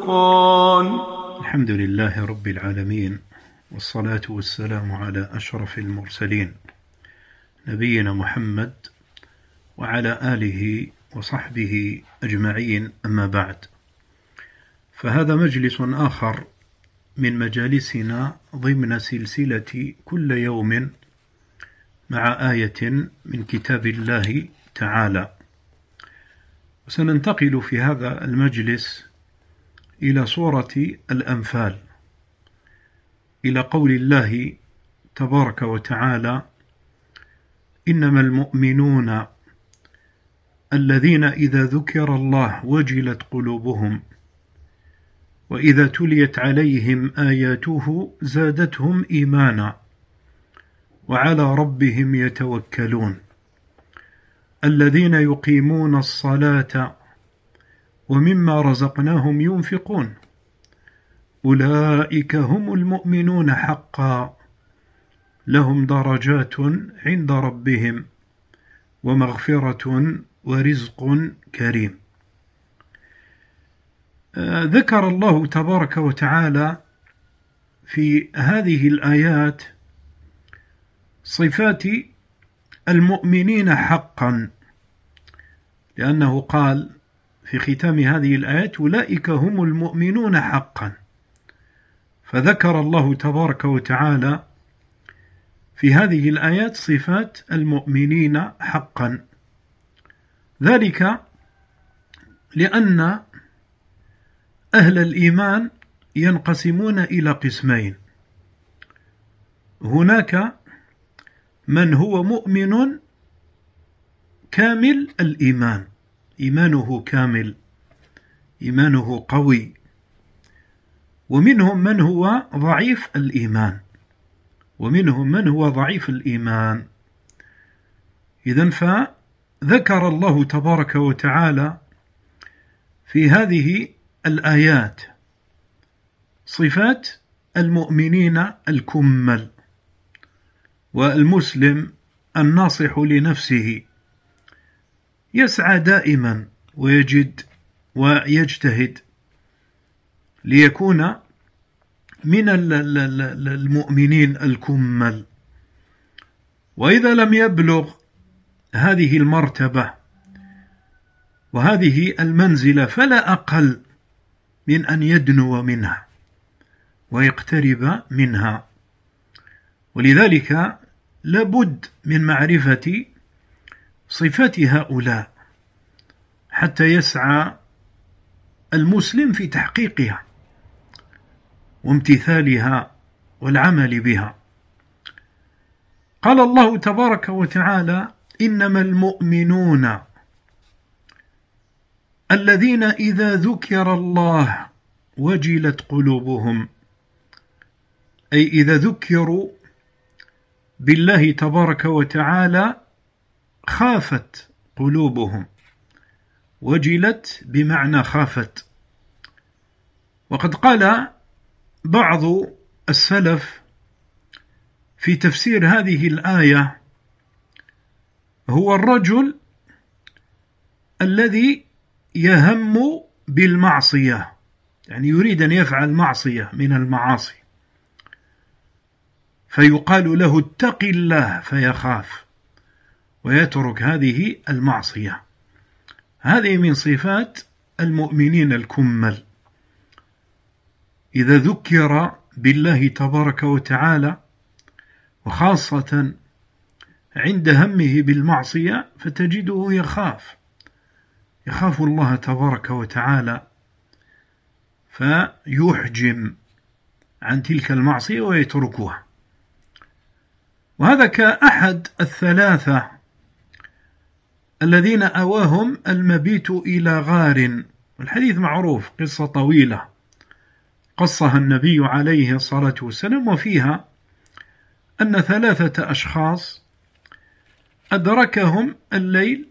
الفرقان. الحمد لله رب العالمين، والصلاة والسلام على أشرف المرسلين نبينا محمد وعلى آله وصحبه أجمعين، أما بعد، فهذا مجلس آخر من مجالسنا ضمن سلسلة كل يوم مع آية من كتاب الله تعالى. وسننتقل في هذا المجلس إلى سورة الأنفال، إلى قول الله تبارك وتعالى: إنما المؤمنون الذين إذا ذكر الله وجلت قلوبهم وإذا تليت عليهم آياته زادتهم إيمانا وعلى ربهم يتوكلون الذين يقيمون الصلاة ومما رزقناهم ينفقون أولئك هم المؤمنون حقا لهم درجات عند ربهم ومغفرة ورزق كريم. ذكر الله تبارك وتعالى في هذه الآيات صفات المؤمنين حقا، لأنه قال في ختام هذه الآيات: أولئك هم المؤمنون حقا. فذكر الله تبارك وتعالى في هذه الآيات صفات المؤمنين حقا، ذلك لأن أهل الإيمان ينقسمون إلى قسمين: هناك من هو مؤمن كامل الإيمان، إيمانه كامل، إيمانه قوي، ومنهم من هو ضعيف الإيمان، إذن فذكر الله تبارك وتعالى في هذه الآيات صفات المؤمنين الكمل. والمسلم الناصح لنفسه يسعى دائما ويجد ويجتهد ليكون من المؤمنين الكمل، وإذا لم يبلغ هذه المرتبة وهذه المنزلة فلا أقل من أن يدنو منها ويقترب منها. ولذلك لابد من معرفة صفات هؤلاء حتى يسعى المسلم في تحقيقها وامتثالها والعمل بها. قال الله تبارك وتعالى: إنما المؤمنون الذين إذا ذكر الله وجلت قلوبهم، أي إذا ذكروا بالله تبارك وتعالى خافت قلوبهم، وجلت بمعنى خافت. وقد قال بعض السلف في تفسير هذه الآية: هو الرجل الذي يهم بالمعصية، يعني يريد أن يفعل معصية من المعاصي، فيقال له اتق الله فيخاف ويترك هذه المعصية. هذه من صفات المؤمنين الكمل، إذا ذكر بالله تبارك وتعالى وخاصة عند همه بالمعصية فتجده يخاف الله تبارك وتعالى، فيحجم عن تلك المعصية ويتركها. وهذا كأحد الثلاثة الذين أواهم المبيت إلى غار، والحديث معروف، قصة طويلة قصها النبي عليه الصلاة والسلام، وفيها أن 3 أشخاص أدركهم الليل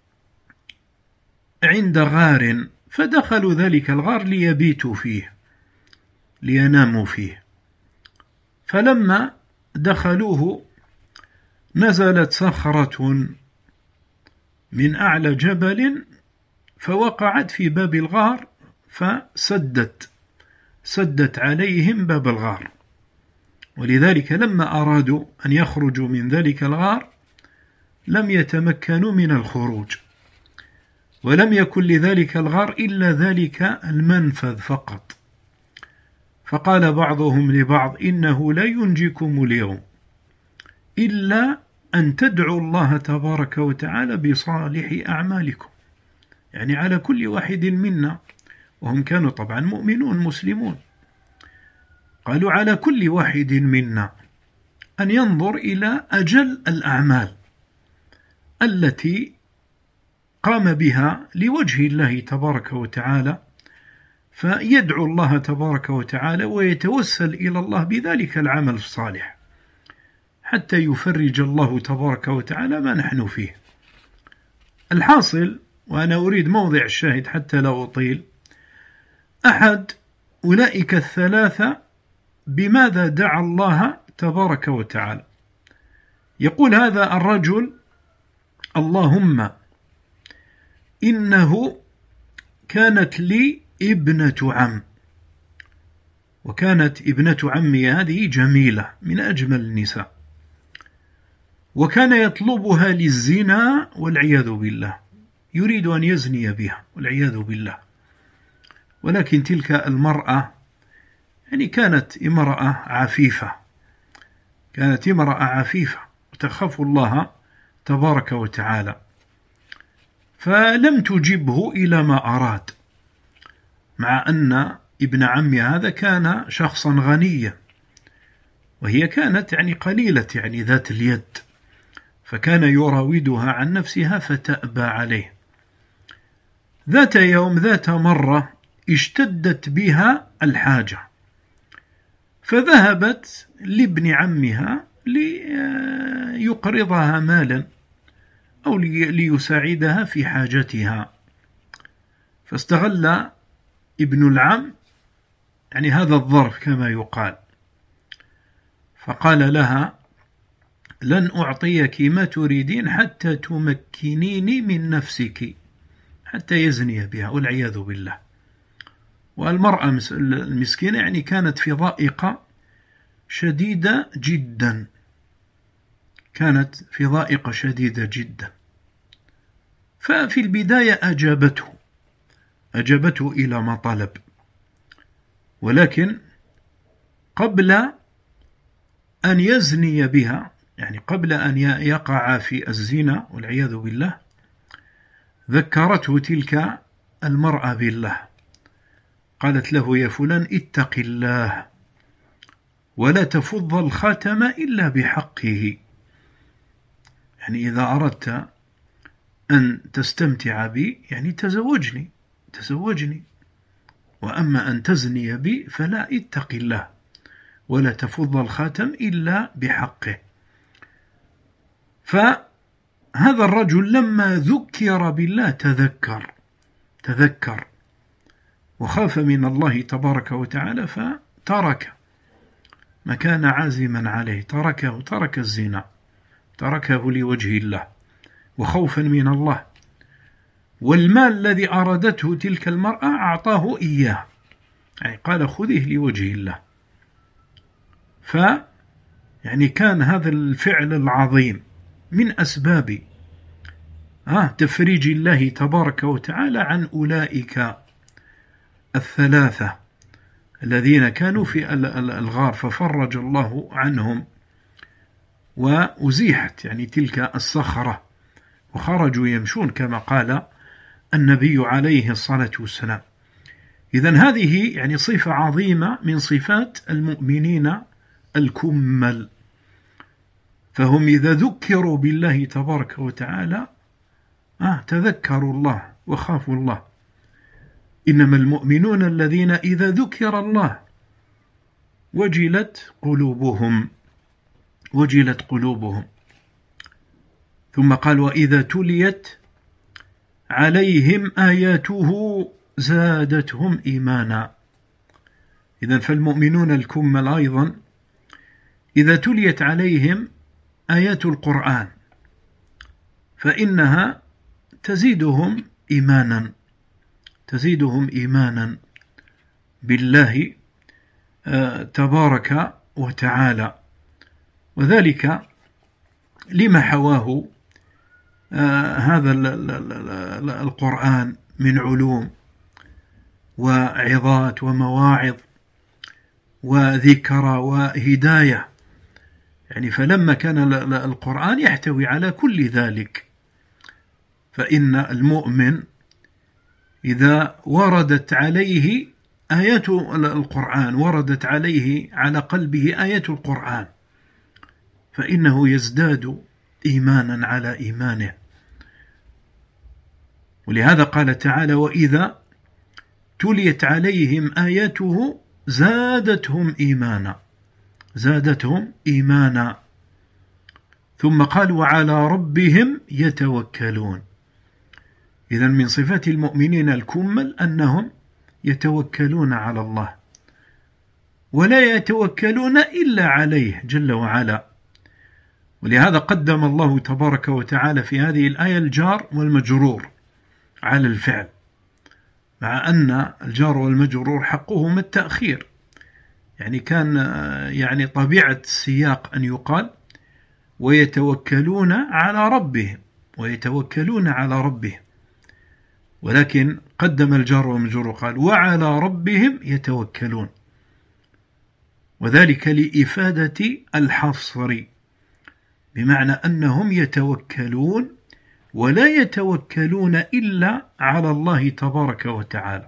عند غار، فدخلوا ذلك الغار ليبيتوا فيه، ليناموا فيه. فلما دخلوه نزلت صخرة من أعلى جبل فوقعت في باب الغار سدت عليهم باب الغار. ولذلك لما أرادوا أن يخرجوا من ذلك الغار لم يتمكنوا من الخروج، ولم يكن لذلك الغار إلا ذلك المنفذ فقط. فقال بعضهم لبعض: إنه لا ينجيكم اليوم إلا أن تدعوا الله تبارك وتعالى بصالح أعمالكم، يعني على كل واحد منا، وهم كانوا طبعا مؤمنون مسلمون، قالوا على كل واحد منا أن ينظر إلى أجل الأعمال التي قام بها لوجه الله تبارك وتعالى، فيدعو الله تبارك وتعالى ويتوسل إلى الله بذلك العمل الصالح حتى يفرج الله تبارك وتعالى ما نحن فيه. الحاصل، وأنا أريد موضع الشاهد حتى لا أطيل، أحد أولئك الثلاثة بماذا دعا الله تبارك وتعالى؟ يقول هذا الرجل: اللهم إنه كانت لي ابنة عم، وكانت ابنة عمي هذه جميلة من أجمل النساء، وكان يطلبها للزنا والعياذ بالله، يريد أن يزني بها والعياذ بالله. ولكن تلك المرأة يعني كانت امرأة عفيفة وتخاف الله تبارك وتعالى، فلم تجبه إلى ما أراد، مع أن ابن عمي هذا كان شخصا غنيا، وهي كانت يعني قليلة يعني ذات اليد، فكان يراودها عن نفسها فتأبى عليه. ذات مرة اشتدت بها الحاجة، فذهبت لابن عمها ليقرضها مالا أو ليساعدها في حاجتها، فاستغل ابن العم يعني هذا الظرف كما يقال، فقال لها: لن أعطيك ما تريدين حتى تمكنيني من نفسك، حتى يزني بها والعياذ بالله. والمرأة المسكينة يعني كانت في ضائقة شديدة جدا، ففي البداية أجابته إلى ما طلب، ولكن قبل أن يزني بها، يعني قبل أن يقع في الزنا والعياذ بالله، ذكرته تلك المرأة بالله، قالت له: يا فلان اتق الله ولا تفض الخاتم إلا بحقه، يعني إذا أردت أن تستمتع بي يعني تزوجني، وأما أن تزني بي فلا، اتق الله ولا تفض الخاتم إلا بحقه. فهذا الرجل لما ذكر بالله تذكر وخاف من الله تبارك وتعالى، فترك ما كان عازما عليه، ترك الزنا، تركه لوجه الله وخوفا من الله. والمال الذي أرادته تلك المرأة أعطاه إياه، يعني قال: خذه لوجه الله. يعني كان هذا الفعل العظيم من أسباب تفريج الله تبارك وتعالى عن أولئك الثلاثة الذين كانوا في الغار، ففرج الله عنهم وأزيحت يعني تلك الصخرة، وخرجوا يمشون كما قال النبي عليه الصلاة والسلام. إذن هذه يعني صفة عظيمة من صفات المؤمنين الكمل، فهم إذا ذكروا بالله تبارك وتعالى تذكروا الله وخافوا الله. إنما المؤمنون الذين إذا ذكر الله وجلت قلوبهم. ثم قال: وإذا تليت عليهم آياته زادتهم إيمانا. إذن فالمؤمنون الكمل أيضا إذا تليت عليهم آيات القرآن فإنها تزيدهم إيمانا، تزيدهم إيمانا بالله تبارك وتعالى، وذلك لما حواه هذا القرآن من علوم وعظات ومواعظ وذكرى وهداية. يعني فلما كان القرآن يحتوي على كل ذلك، فإن المؤمن إذا وردت عليه آيات القرآن، وردت عليه على قلبه آيات القرآن، فإنه يزداد إيمانا على إيمانه. ولهذا قال تعالى: وإذا تليت عليهم آياته زادتهم إيمانا. ثم قال: وعلى ربهم يتوكلون. إذن من صفات المؤمنين الكمل أنهم يتوكلون على الله، ولا يتوكلون إلا عليه جل وعلا. ولهذا قدم الله تبارك وتعالى في هذه الآية الجار والمجرور على الفعل، مع أن الجار والمجرور حقهما التأخير. يعني كان طبيعة السياق أن يقال: ويتوكلون على ربهم، ولكن قدم الجار والمجرور، قال: وعلى ربهم يتوكلون، وذلك لإفادة الحصر، بمعنى أنهم يتوكلون ولا يتوكلون إلا على الله تبارك وتعالى.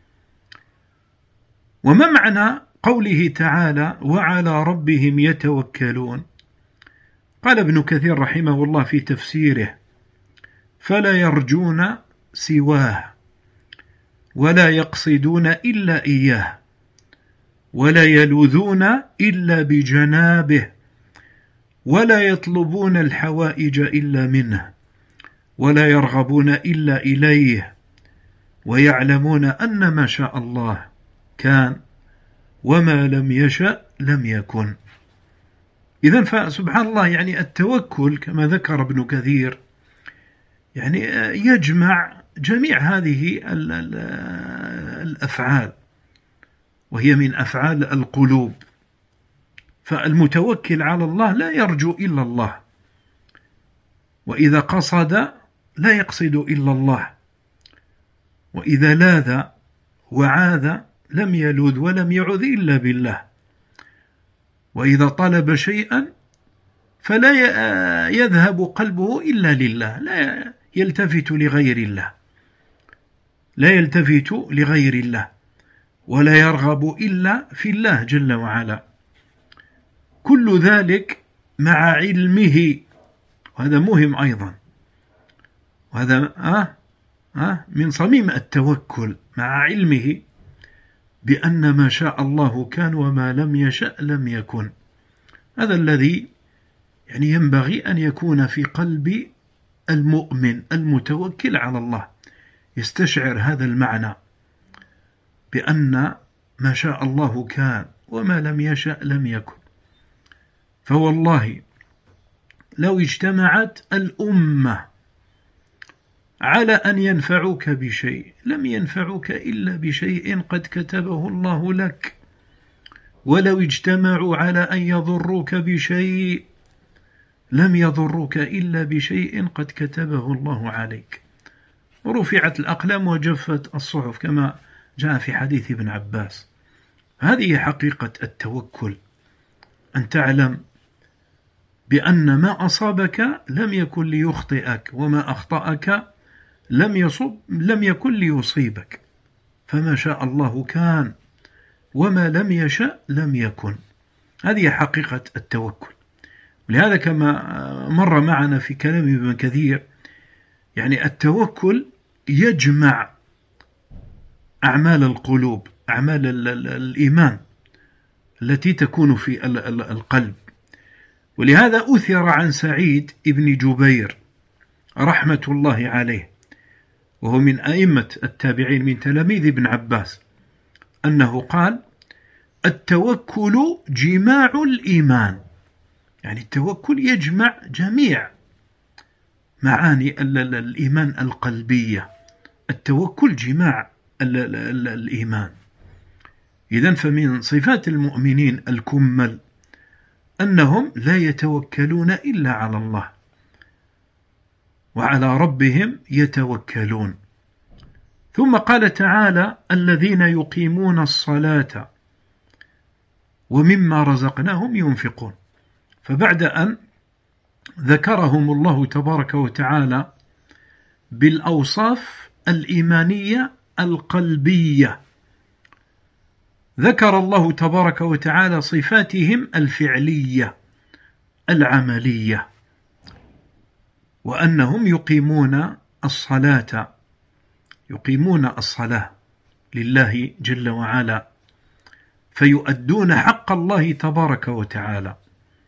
وما معنى قوله تعالى: وعلى ربهم يتوكلون؟ قال ابن كثير رحمه الله في تفسيره: فلا يرجون سواه، ولا يقصدون إلا إياه، ولا يلوذون إلا بجنابه، ولا يطلبون الحوائج إلا منه، ولا يرغبون إلا إليه، ويعلمون أن ما شاء الله كان، وما لم يشأ لم يكن. إذن فسبحان الله، يعني التوكل كما ذكر ابن كثير يعني يجمع جميع هذه الأفعال، وهي من أفعال القلوب. فالمتوكل على الله لا يرجو إلا الله، وإذا قصد لا يقصد إلا الله، وإذا لاذ وعاذ لم يلوذ ولم يعذ إلا بالله، وإذا طلب شيئا فلا يذهب قلبه إلا لله، لا يلتفت لغير الله، ولا يرغب إلا في الله جل وعلا. كل ذلك مع علمه، وهذا مهم أيضا، وهذا من صميم التوكل، مع علمه بأن ما شاء الله كان، وما لم يشأ لم يكن. هذا الذي يعني ينبغي أن يكون في قلب المؤمن المتوكل على الله، يستشعر هذا المعنى بأن ما شاء الله كان، وما لم يشأ لم يكن. فوالله لو اجتمعت الأمة على أن ينفعوك بشيء لم ينفعوك إلا بشيء قد كتبه الله لك، ولو اجتمعوا على أن يضروك بشيء لم يضروك إلا بشيء قد كتبه الله عليك. ورفعت الأقلام وجفت الصحف كما جاء في حديث ابن عباس. هذه حقيقة التوكل، أن تعلم بأن ما أصابك لم يكن ليخطئك، وما أخطأك لم يكن ليصيبك، فما شاء الله كان، وما لم يشأ لم يكن. هذه حقيقة التوكل. لهذا كما مر معنا في كلام ابن كثير، يعني التوكل يجمع أعمال القلوب، أعمال الإيمان التي تكون في القلب. ولهذا أثر عن سعيد ابن جبير رحمة الله عليه، وهو من أئمة التابعين من تلاميذ ابن عباس، أنه قال: التوكل جماع الإيمان. يعني التوكل يجمع جميع معاني الإيمان القلبية. التوكل جماع الإيمان. إذن فمن صفات المؤمنين الكمل أنهم لا يتوكلون إلا على الله، وعلى ربهم يتوكلون. ثم قال تعالى: الذين يقيمون الصلاة ومما رزقناهم ينفقون. فبعد أن ذكرهم الله تبارك وتعالى بالأوصاف الإيمانية القلبية، ذكر الله تبارك وتعالى صفاتهم الفعلية العملية، وأنهم يقيمون الصلاة لله جل وعلا، فيؤدون حق الله تبارك وتعالى،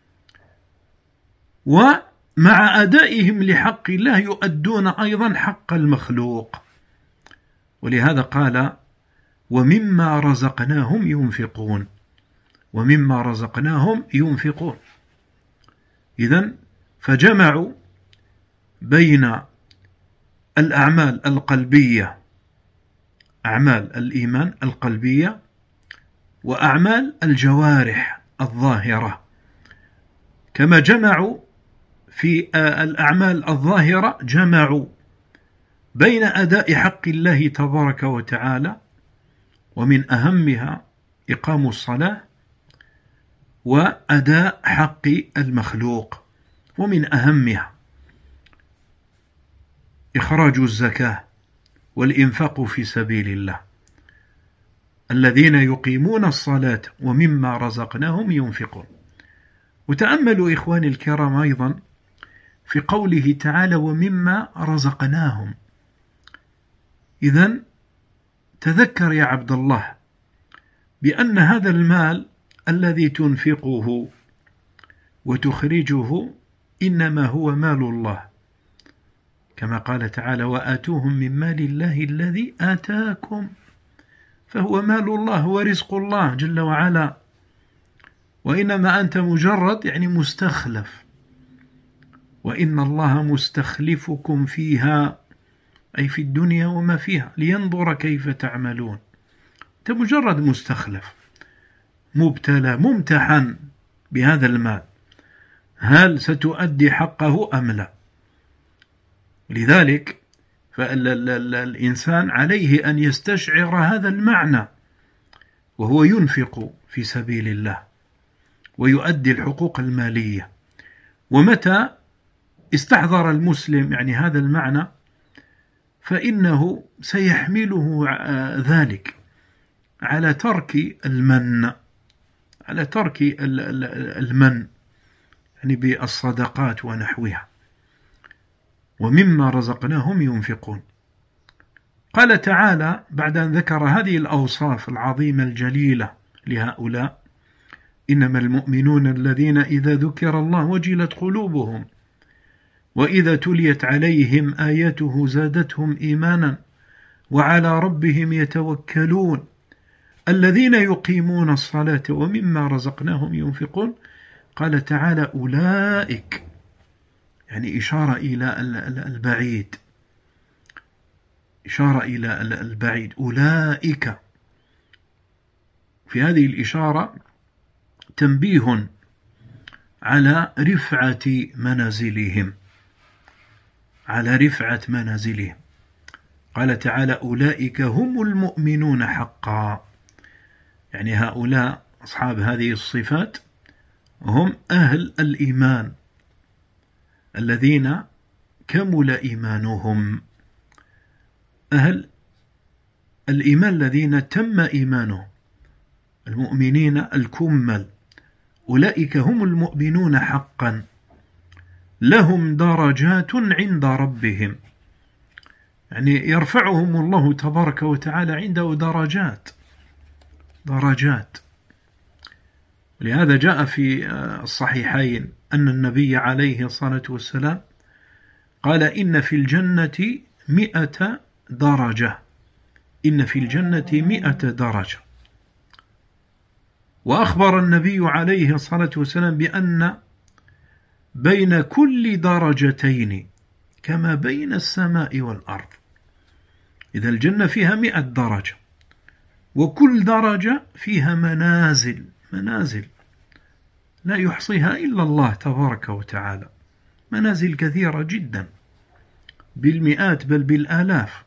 ومع أدائهم لحق الله يؤدون أيضا حق المخلوق. ولهذا قال: ومما رزقناهم ينفقون، ومما رزقناهم ينفقون. إذن فجمعوا بين الأعمال القلبية، أعمال الإيمان القلبية، وأعمال الجوارح الظاهرة. كما جمعوا في الأعمال الظاهرة، جمعوا بين أداء حق الله تبارك وتعالى، ومن أهمها إقام الصلاة، وأداء حق المخلوق، ومن أهمها إخراج الزكاة والإنفاق في سبيل الله. الذين يقيمون الصلاة ومما رزقناهم ينفقون. وتأملوا إخواني الكرام أيضا في قوله تعالى: ومما رزقناهم. إذن تذكر يا عبد الله بأن هذا المال الذي تنفقه وتخرجه إنما هو مال الله، كما قال تعالى: وآتوهم من مال الله الذي آتاكم، فهو مال الله ورزق الله جل وعلا، وإنما أنت مجرد مستخلف، وإن الله مستخلفكم فيها، أي في الدنيا وما فيها، لينظر كيف تعملون. أنت مجرد مستخلف، مبتلى، ممتحن بهذا المال، هل ستؤدي حقه أم لا؟ لذلك فالإنسان عليه أن يستشعر هذا المعنى وهو ينفق في سبيل الله ويؤدي الحقوق المالية. ومتى استحضر المسلم هذا المعنى فإنه سيحمله ذلك على ترك المن، على ترك المن بالصدقات ونحوها. ومما رزقناهم ينفقون. قال تعالى بعد أن ذكر هذه الأوصاف العظيمة الجليلة لهؤلاء: إنما المؤمنون الذين إذا ذكر الله وجلت قلوبهم وإذا تليت عليهم آياته زادتهم إيمانا وعلى ربهم يتوكلون الذين يقيمون الصلاة ومما رزقناهم ينفقون. قال تعالى: أولئك، إشارة إلى البعيد، إشارة إلى البعيد. أولئك، في هذه الإشارة تنبيه على رفعة منازلهم، على رفعة منازلهم. قال تعالى: أولئك هم المؤمنون حقا، هؤلاء أصحاب هذه الصفات هم أهل الإيمان الذين كمل إيمانهم، أهل الإيمان الذين تم إيمانهم، المؤمنين الكمل. أولئك هم المؤمنون حقا، لهم درجات عند ربهم، يرفعهم الله تبارك وتعالى عنده درجات. لهذا جاء في الصحيحين أن النبي عليه الصلاة والسلام قال: إن في الجنة 100 درجة، إن في الجنة 100 درجة. وأخبر النبي عليه الصلاة والسلام بأن بين كل درجتين كما بين السماء والأرض، إذا الجنة فيها 100 درجة، وكل درجة فيها منازل لا يحصيها إلا الله تبارك وتعالى، منازل كثيرة جدا بالمئات بل بالآلاف.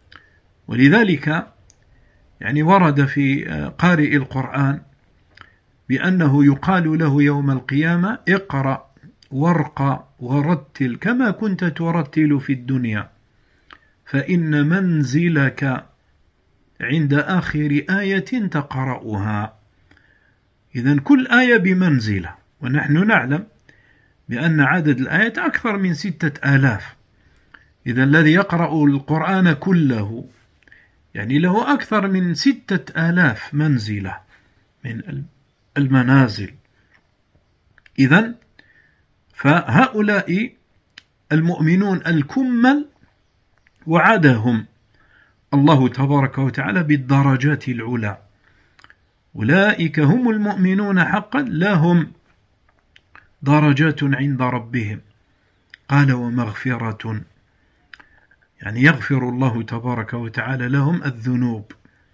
ولذلك يعني ورد في قارئ القرآن بأنه يقال له يوم القيامة: اقرأ وارقى ورتل كما كنت ترتل في الدنيا، فإن منزلك عند آخر آية تقرأها. إذن كل آية بمنزلة، ونحن نعلم بأن عدد الآيات أكثر من 6000. إذا الذي يقرأ القرآن كله يعني له أكثر من 6000 منزلة من المنازل. إذن فهؤلاء المؤمنون الكمل وعدهم الله تبارك وتعالى بالدرجات العلى، أولئك هم المؤمنون حقا لهم درجات عند ربهم. قال: ومغفرة، يعني يغفر الله تبارك وتعالى لهم الذنوب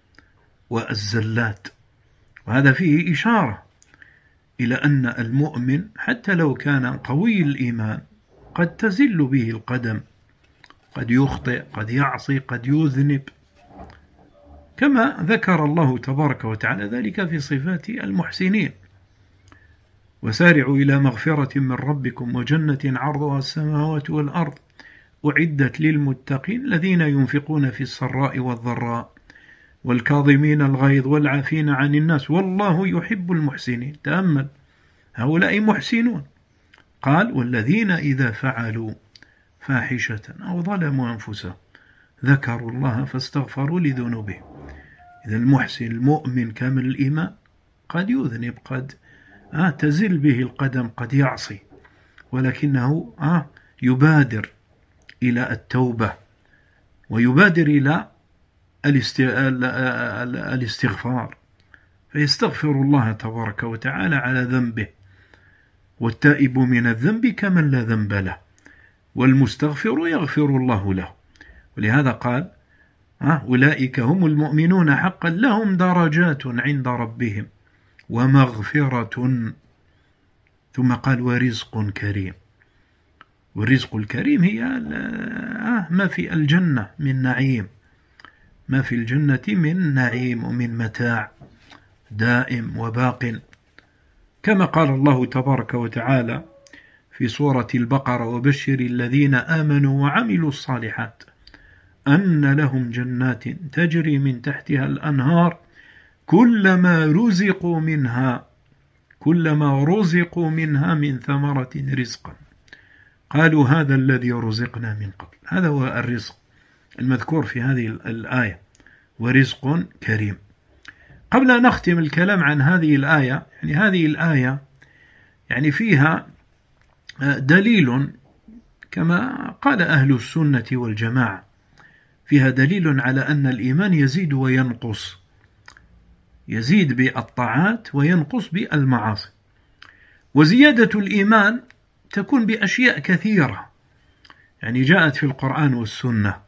والزلات. وهذا فيه إشارة إلى أن المؤمن حتى لو كان قوي الإيمان قد تزل به القدم، قد يخطئ، قد يعصي، قد يذنب، كما ذكر الله تبارك وتعالى ذلك في صفات المحسنين: وسارعوا إلى مغفرة من ربكم وجنة عرضها السماوات والأرض أعدت للمتقين الذين ينفقون في السراء والضراء والكاظمين الغيظ والعافين عن الناس والله يحب المحسنين. تأمل، هؤلاء محسنون. قال: والذين إذا فعلوا فاحشة أو ظلموا أنفسهم ذكروا الله فاستغفروا لذنوبهم. إذا المحسن المؤمن كامل الإيمان قد يذنب، قد تزل به القدم، قد يعصي، ولكنه يبادر إلى التوبة ويبادر إلى الاستغفار، فيستغفر الله تبارك وتعالى على ذنبه. والتائب من الذنب كمن لا ذنب له، والمستغفر يغفر الله له. ولهذا قال: أولئك هم المؤمنون حقا لهم درجات عند ربهم ومغفرة. ثم قال: ورزق كريم. والرزق الكريم هي ما في الجنة من نعيم، ما في الجنة من نعيم ومن متاع دائم وباق، كما قال الله تبارك وتعالى في سورة البقرة: وبشر الذين آمنوا وعملوا الصالحات أن لهم جنات تجري من تحتها الأنهار كلما رزقوا منها من ثمرة رزقا قالوا هذا الذي رزقنا من قبل. هذا هو الرزق المذكور في هذه الآية: ورزق كريم. قبل أن نختم الكلام عن هذه الآية، يعني هذه الآية يعني فيها دليل كما قال أهل السنة والجماعة، فيها دليل على أن الإيمان يزيد وينقص، يزيد بالطاعات وينقص بالمعاصي. وزيادة الإيمان تكون بأشياء كثيرة يعني جاءت في القرآن والسنة.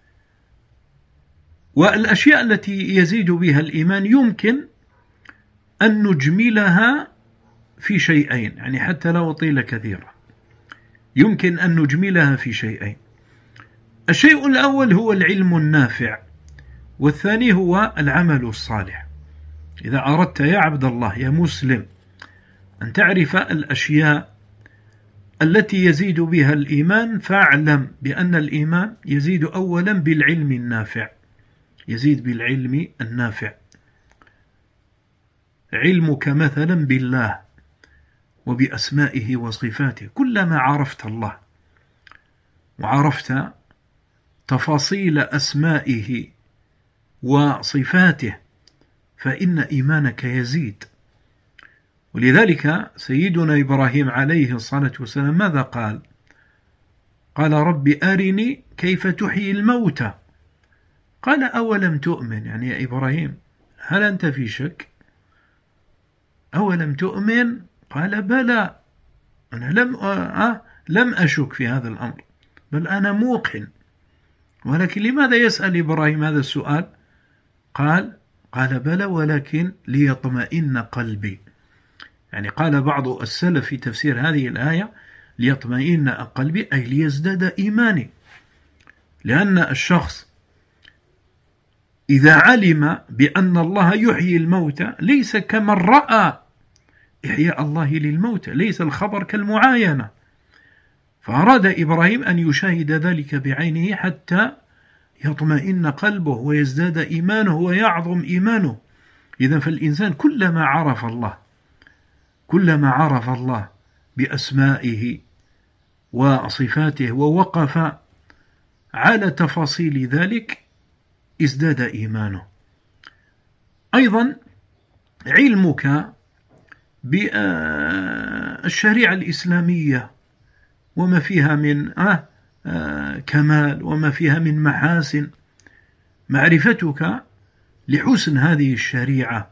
والأشياء التي يزيد بها الإيمان يمكن أن نجملها في شيئين، يعني حتى لا أطيل كثيرا، يمكن أن نجملها في شيئين. الشيء الأول هو العلم النافع، والثاني هو العمل الصالح. إذا أردت يا عبد الله يا مسلم أن تعرف الأشياء التي يزيد بها الإيمان، فاعلم بأن الإيمان يزيد أولا بالعلم النافع، يزيد بالعلم النافع. علمك مثلا بالله وبأسمائه وصفاته، كلما عرفت الله وعرفت تفاصيل أسمائه وصفاته فإن إيمانك يزيد. ولذلك سيدنا إبراهيم عليه الصلاة والسلام ماذا قال؟ قال: رب أرني كيف تحيي الموتى. قال: أولم تؤمن؟ يعني يا إبراهيم هل أنت في شك؟ أولم تؤمن؟ قال: بلى، أنا لم أشك في هذا الأمر، بل أنا موقن. ولكن لماذا يسأل إبراهيم هذا السؤال؟ قال بلى ولكن ليطمئن قلبي. يعني قال بعض السلف في تفسير هذه الآية ليطمئن قلبي أي ليزداد إيماني، لأن الشخص إذا علم بأن الله يحيي الموتى ليس كمن رأى إحياء الله للموتى، ليس الخبر كالمعاينة. فأراد إبراهيم أن يشاهد ذلك بعينه حتى يطمئن قلبه ويزداد إيمانه ويعظم إيمانه. إذن فالإنسان كلما عرف الله بأسمائه وصفاته ووقف على تفاصيل ذلك ازداد إيمانه. أيضا علمك بالشريعة الإسلامية وما فيها من كمال وما فيها من محاسن، معرفتك لحسن هذه الشريعة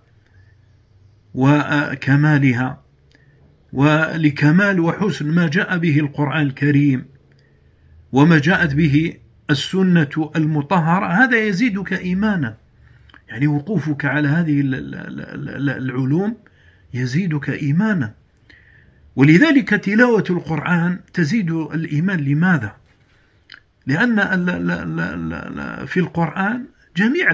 وكمالها ولكمال وحسن ما جاء به القرآن الكريم وما جاءت به السنة المطهرة، هذا يزيدك إيمانا. يعني وقوفك على هذه العلوم يزيدك إيمانا. ولذلك تلاوة القرآن تزيد الإيمان. لماذا؟ لأن في القرآن جميع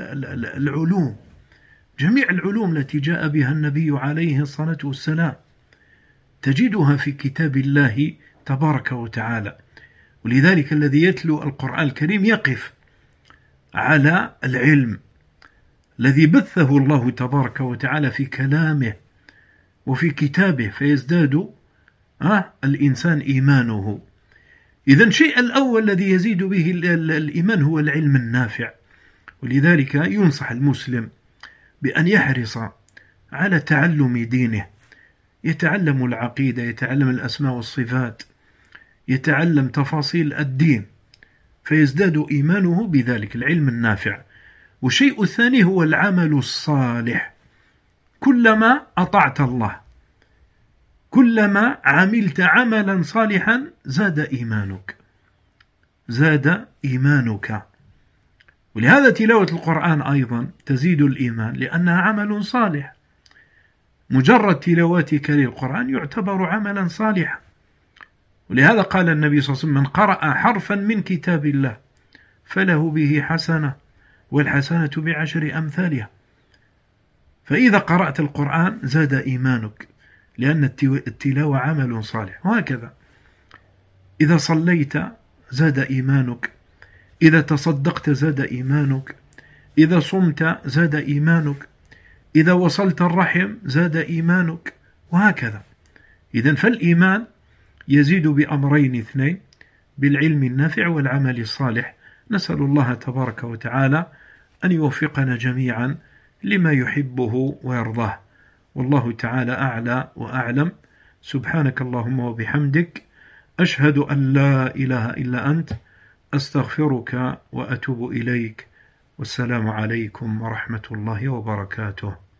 العلوم التي جاء بها النبي عليه الصلاة والسلام تجدها في كتاب الله تبارك وتعالى. ولذلك الذي يتلو القرآن الكريم يقف على العلم الذي بثه الله تبارك وتعالى في كلامه وفي كتابه، فيزداد الإنسان إيمانه. إذن الشيء الأول الذي يزيد به الإيمان هو العلم النافع. ولذلك ينصح المسلم بأن يحرص على تعلم دينه، يتعلم العقيدة، يتعلم الأسماء والصفات، يتعلم تفاصيل الدين، فيزداد إيمانه بذلك العلم النافع. والشيء الثاني هو العمل الصالح. كلما أطعت الله، كلما عملت عملا صالحا زاد إيمانك. ولهذا تلاوة القرآن أيضا تزيد الإيمان لأنها عمل صالح. مجرد تلاوتك للقرآن يعتبر عملا صالحا. ولهذا قال النبي صلى الله عليه وسلم: من قرأ حرفا من كتاب الله فله به حسنة والحسنة ب10 أمثالها. فإذا قرأت القرآن زاد إيمانك لأن التلاوة عمل صالح. وهكذا إذا صليت زاد إيمانك، إذا تصدقت زاد إيمانك، إذا صمت زاد إيمانك، إذا وصلت الرحم زاد إيمانك، وهكذا. إذن فالإيمان يزيد بأمرين اثنين: بالعلم النافع والعمل الصالح. نسأل الله تبارك وتعالى أن يوفقنا جميعا لما يحبه ويرضاه. والله تعالى أعلى وأعلم. سبحانك اللهم وبحمدك، أشهد أن لا إله إلا أنت، أستغفرك وأتوب إليك. والسلام عليكم ورحمة الله وبركاته.